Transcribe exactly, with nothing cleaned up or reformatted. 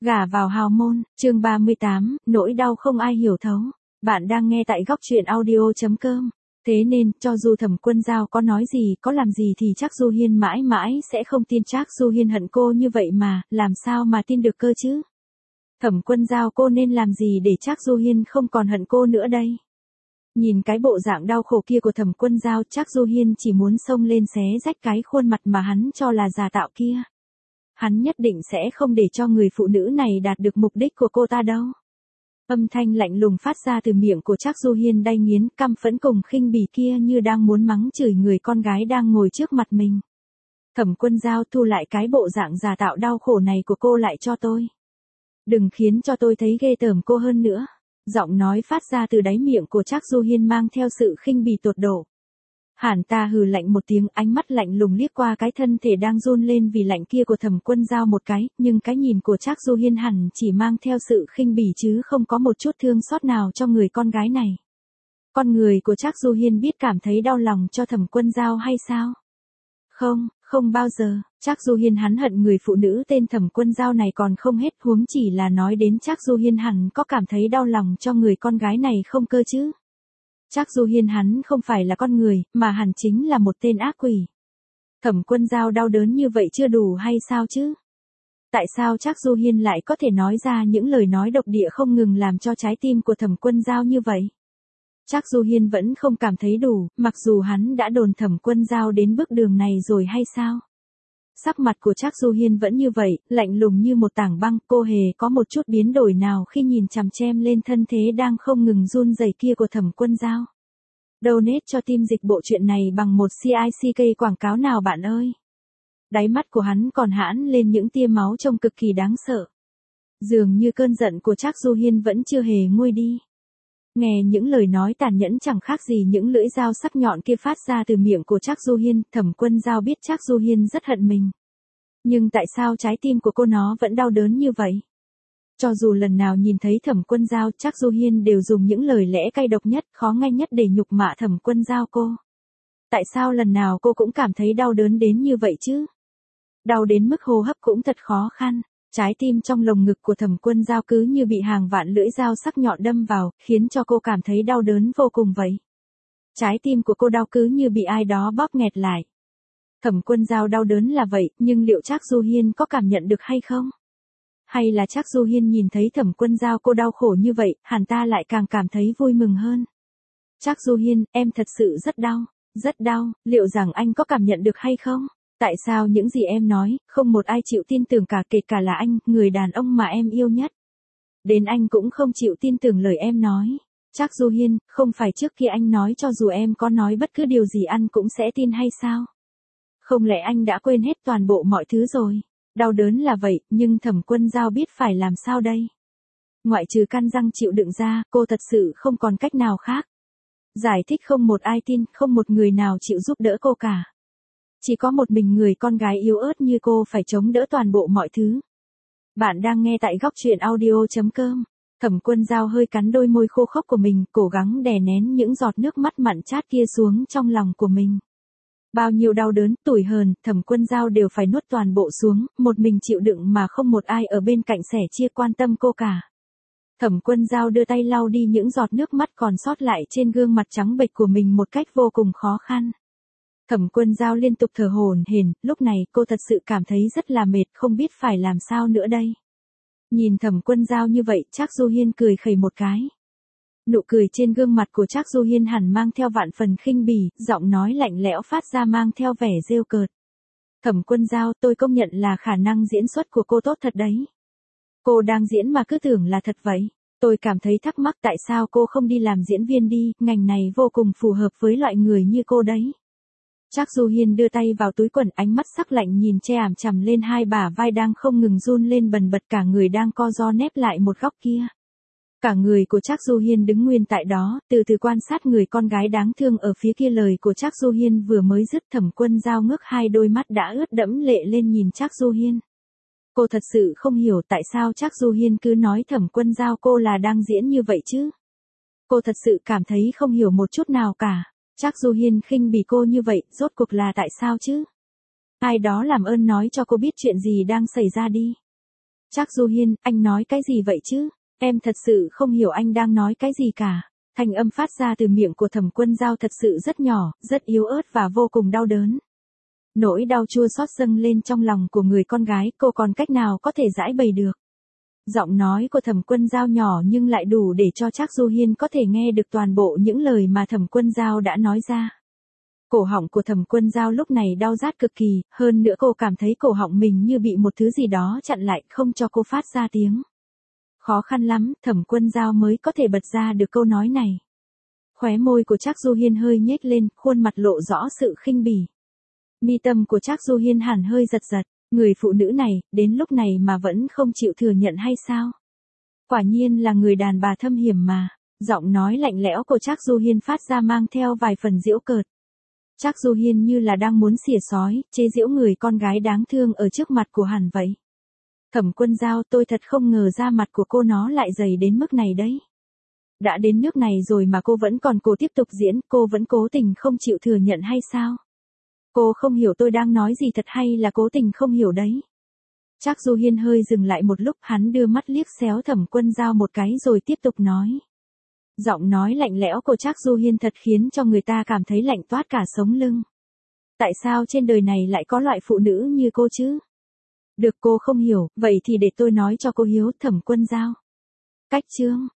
Gả vào hào môn, chương ba mươi tám, nỗi đau không ai hiểu thấu. Bạn đang nghe tại góc truyện audio chấm com. Thế nên, cho dù Thẩm Quân Dao có nói gì, có làm gì thì Trác Du Hiên mãi mãi sẽ không tin Trác Du Hiên hận cô như vậy mà, làm sao mà tin được cơ chứ? Thẩm Quân Dao, cô nên làm gì để Trác Du Hiên không còn hận cô nữa đây? Nhìn cái bộ dạng đau khổ kia của Thẩm Quân Dao, Trác Du Hiên chỉ muốn xông lên xé rách cái khuôn mặt mà hắn cho là giả tạo kia. Hắn nhất định sẽ không để cho người phụ nữ này đạt được mục đích của cô ta đâu. Âm thanh lạnh lùng phát ra từ miệng của Trác Du Hiên đay nghiến, căm phẫn cùng khinh bỉ kia như đang muốn mắng chửi người con gái đang ngồi trước mặt mình. Thẩm Quân Dao, thu lại cái bộ dạng giả tạo đau khổ này của cô lại cho tôi. Đừng khiến cho tôi thấy ghê tởm cô hơn nữa. Giọng nói phát ra từ đáy miệng của Trác Du Hiên mang theo sự khinh bỉ tột độ. Hàn ta hừ lạnh một tiếng, ánh mắt lạnh lùng liếc qua cái thân thể đang run lên vì lạnh kia của Thẩm Quân Dao một cái, nhưng cái nhìn của Trác Du Hiên hẳn chỉ mang theo sự khinh bỉ chứ không có một chút thương xót nào cho người con gái này. Con người của Trác Du Hiên biết cảm thấy đau lòng cho Thẩm Quân Dao hay sao? Không, không bao giờ. Trác Du Hiên hắn hận người phụ nữ tên Thẩm Quân Dao này còn không hết, huống chỉ là nói đến Trác Du Hiên hẳn có cảm thấy đau lòng cho người con gái này không cơ chứ? Trác Du Hiên hắn không phải là con người, mà hẳn chính là một tên ác quỷ. Thẩm Quân Dao đau đớn như vậy chưa đủ hay sao chứ? Tại sao Trác Du Hiên lại có thể nói ra những lời nói độc địa không ngừng làm cho trái tim của Thẩm Quân Dao như vậy? Trác Du Hiên vẫn không cảm thấy đủ, mặc dù hắn đã đồn Thẩm Quân Dao đến bước đường này rồi hay sao? Sắc mặt của Trác Du Hiên vẫn như vậy, lạnh lùng như một tảng băng, cô hề có một chút biến đổi nào khi nhìn chằm chằm lên thân thế đang không ngừng run rẩy kia của Thẩm Quân Dao. Donate cho team dịch bộ truyện này bằng một xê i xê ca quảng cáo nào bạn ơi. Đáy mắt của hắn còn hãn lên những tia máu trông cực kỳ đáng sợ. Dường như cơn giận của Trác Du Hiên vẫn chưa hề nguôi đi. Nghe những lời nói tàn nhẫn chẳng khác gì những lưỡi dao sắc nhọn kia phát ra từ miệng của Trác Du Hiên, Thẩm Quân Dao biết Trác Du Hiên rất hận mình. Nhưng tại sao trái tim của cô nó vẫn đau đớn như vậy? Cho dù lần nào nhìn thấy Thẩm Quân Dao, Trác Du Hiên đều dùng những lời lẽ cay độc nhất, khó nghe nhất để nhục mạ Thẩm Quân Dao cô. Tại sao lần nào cô cũng cảm thấy đau đớn đến như vậy chứ? Đau đến mức hô hấp cũng thật khó khăn. Trái tim trong lồng ngực của Thẩm Quân Dao cứ như bị hàng vạn lưỡi dao sắc nhọn đâm vào, khiến cho cô cảm thấy đau đớn vô cùng vậy. Trái tim của cô đau cứ như bị ai đó bóp nghẹt lại. Thẩm Quân Dao đau đớn là vậy, nhưng liệu Trác Du Hiên có cảm nhận được hay không? Hay là Trác Du Hiên nhìn thấy Thẩm Quân Dao cô đau khổ như vậy, hẳn ta lại càng cảm thấy vui mừng hơn. Trác Du Hiên, em thật sự rất đau, rất đau, liệu rằng anh có cảm nhận được hay không? Tại sao những gì em nói, không một ai chịu tin tưởng cả, kể cả là anh, người đàn ông mà em yêu nhất. Đến anh cũng không chịu tin tưởng lời em nói. Trác Du Hiên, không phải trước khi anh nói cho dù em có nói bất cứ điều gì anh cũng sẽ tin hay sao? Không lẽ anh đã quên hết toàn bộ mọi thứ rồi? Đau đớn là vậy, nhưng Thẩm Quân Dao biết phải làm sao đây? Ngoại trừ căn răng chịu đựng ra, cô thật sự không còn cách nào khác. Giải thích không một ai tin, không một người nào chịu giúp đỡ cô cả. Chỉ có một mình người con gái yếu ớt như cô phải chống đỡ toàn bộ mọi thứ. Bạn đang nghe tại góc truyện audio chấm com. Thẩm Quân Dao hơi cắn đôi môi khô khốc của mình, cố gắng đè nén những giọt nước mắt mặn chát kia xuống trong lòng của mình. Bao nhiêu đau đớn, tủi hờn, Thẩm Quân Dao đều phải nuốt toàn bộ xuống, một mình chịu đựng mà không một ai ở bên cạnh sẻ chia quan tâm cô cả. Thẩm Quân Dao đưa tay lau đi những giọt nước mắt còn sót lại trên gương mặt trắng bệch của mình một cách vô cùng khó khăn. Thẩm Quân Dao liên tục thở hổn hển, lúc này cô thật sự cảm thấy rất là mệt, không biết phải làm sao nữa đây. Nhìn Thẩm Quân Dao như vậy, Trác Du Hiên cười khẩy một cái. Nụ cười trên gương mặt của Trác Du Hiên hẳn mang theo vạn phần khinh bỉ, giọng nói lạnh lẽo phát ra mang theo vẻ rêu cợt. Thẩm Quân Dao, tôi công nhận là khả năng diễn xuất của cô tốt thật đấy. Cô đang diễn mà cứ tưởng là thật vậy. Tôi cảm thấy thắc mắc tại sao cô không đi làm diễn viên đi, ngành này vô cùng phù hợp với loại người như cô đấy. Trác Du Hiên đưa tay vào túi quần, ánh mắt sắc lạnh nhìn che ảm chằm lên hai bả vai đang không ngừng run lên bần bật, cả người đang co ro nép lại một góc kia. Cả người của Trác Du Hiên đứng nguyên tại đó, từ từ quan sát người con gái đáng thương ở phía kia. Lời của Trác Du Hiên vừa mới dứt, Thẩm Quân Dao ngước hai đôi mắt đã ướt đẫm lệ lên nhìn Trác Du Hiên. Cô thật sự không hiểu tại sao Trác Du Hiên cứ nói Thẩm Quân Dao cô là đang diễn như vậy chứ. Cô thật sự cảm thấy không hiểu một chút nào cả. Trác Du Hiên khinh bỉ cô như vậy, rốt cuộc là tại sao chứ? Ai đó làm ơn nói cho cô biết chuyện gì đang xảy ra đi. Trác Du Hiên, anh nói cái gì vậy chứ? Em thật sự không hiểu anh đang nói cái gì cả. Thanh âm phát ra từ miệng của Thẩm Quân Dao thật sự rất nhỏ, rất yếu ớt và vô cùng đau đớn. Nỗi đau chua xót dâng lên trong lòng của người con gái, cô còn cách nào có thể giải bày được. Giọng nói của Thẩm Quân Dao nhỏ nhưng lại đủ để cho Trác Du Hiên có thể nghe được toàn bộ những lời mà Thẩm Quân Dao đã nói ra. Cổ họng của Thẩm Quân Dao lúc này đau rát cực kỳ, hơn nữa cô cảm thấy cổ họng mình như bị một thứ gì đó chặn lại, không cho cô phát ra tiếng. Khó khăn lắm, Thẩm Quân Dao mới có thể bật ra được câu nói này. Khóe môi của Trác Du Hiên hơi nhếch lên, khuôn mặt lộ rõ sự khinh bỉ. Mi tâm của Trác Du Hiên hẳn hơi giật giật, người phụ nữ này, đến lúc này mà vẫn không chịu thừa nhận hay sao? Quả nhiên là người đàn bà thâm hiểm mà, giọng nói lạnh lẽo của Trác Du Hiên phát ra mang theo vài phần giễu cợt. Trác Du Hiên như là đang muốn xỉa sói, chế giễu người con gái đáng thương ở trước mặt của hắn vậy. Thẩm Quân Dao, tôi thật không ngờ da mặt của cô nó lại dày đến mức này đấy. Đã đến nước này rồi mà cô vẫn còn cố tiếp tục diễn, cô vẫn cố tình không chịu thừa nhận hay sao? Cô không hiểu tôi đang nói gì thật hay là cố tình không hiểu đấy? Trác Du Hiên hơi dừng lại một lúc, hắn đưa mắt liếc xéo Thẩm Quân Dao một cái rồi tiếp tục nói. Giọng nói lạnh lẽo của Trác Du Hiên thật khiến cho người ta cảm thấy lạnh toát cả sống lưng. Tại sao trên đời này lại có loại phụ nữ như cô chứ? Được, cô không hiểu, vậy thì để tôi nói cho cô hiếu. Thẩm Quân Dao. Cách chương